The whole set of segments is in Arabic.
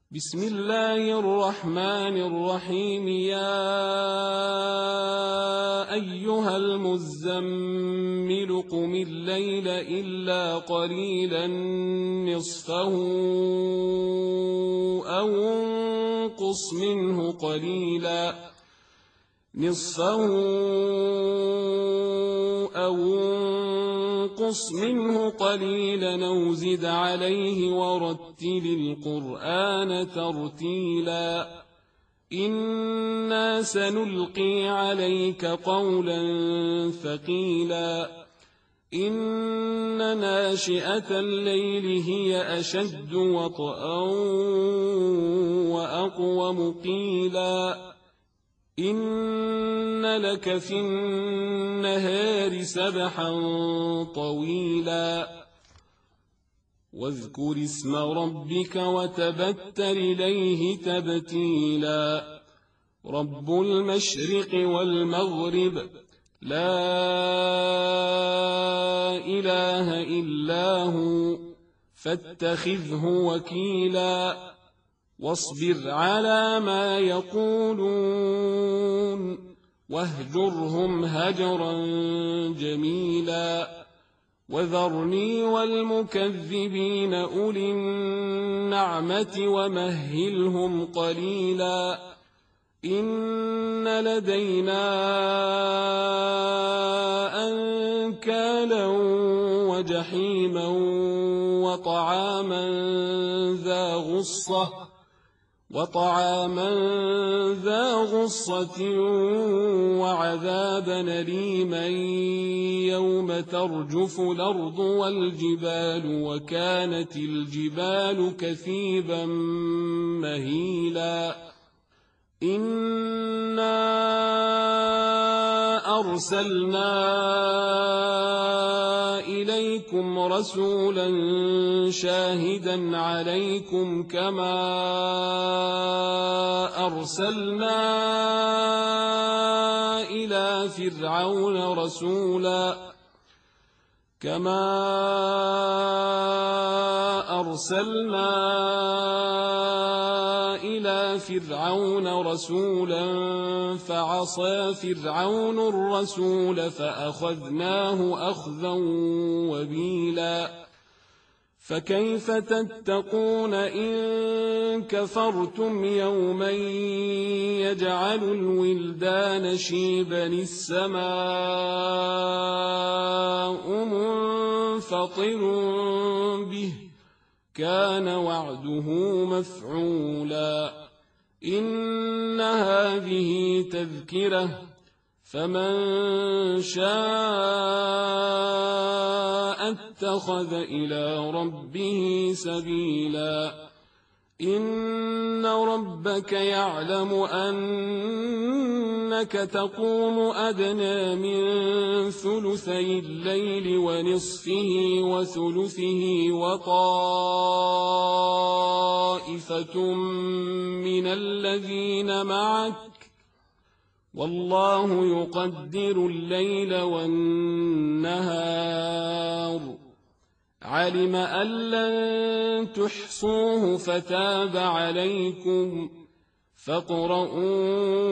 بسم الله الرحمن الرحيم. يا أيها المزمل قم الليل إلا قليلا نصفه أو انقص منه قليلا أو زد عليه ورتل القرآن ترتيلا. إنا سنلقي عليك قولا ثقيلا. إن ناشئة الليل هي أشد وطئا وأقوم قيلا. إن لك في النهار سبحا طويلا. واذكر اسم ربك وتبتل إليه تبتيلا. رب المشرق والمغرب لا إله إلا هو فاتخذه وكيلا. واصبر على ما يقولون واهجرهم هجرا جميلا. وذرني والمكذبين أولي النعمة ومهلهم قليلا. إن لدينا أنكالا وجحيما وطعاما ذا غصة وعذابا أليما يوم ترجف الأرض والجبال وكانت الجبال كثيبا مهيلا. إنا أرسلنا إليكم رسولا شاهدا عليكم كما أرسلنا إلى فرعون رسولا فعصى فرعون الرسول فأخذناه أخذا وبيلا. فكيف تتقون إن كفرتم يوما يجعل الولدان شيبا السماء منفطر به كان وعده مفعولا. إن هذه تذكرة فمن شاء اتخذ إلى ربه سبيلا. إن ربك يعلم أنك تقوم أدنى من ثلثي الليل ونصفه وثلثه وطائفة من الذين معك والله يقدر الليل والنهار. علم أن لن تحصوه فتاب عليكم فاقرؤوا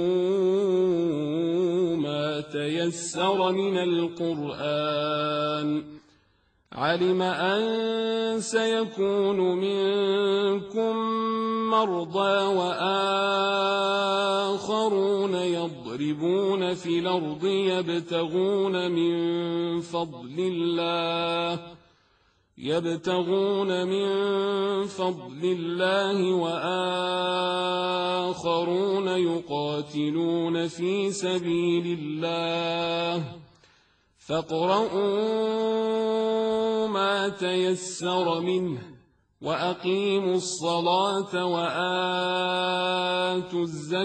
ما تيسر من القرآن. علم أن سيكون منكم مرضى وآخرون يضربون في الأرض يبتغون من فضل الله وآخرون يقاتلون في سبيل الله فاقرؤوا ما تيسر منه وأقيموا الصلاة وآتوا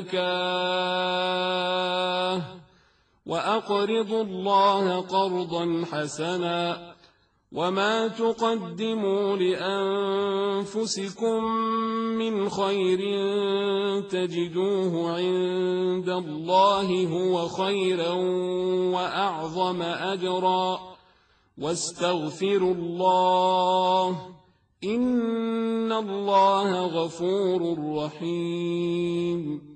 الزكاة وأقرضوا الله قرضا حسنا. وما تقدموا لأنفسكم من خير تجدوه عند الله هو خيرا وأعظم أجرا. واستغفروا الله إن الله غفور رحيم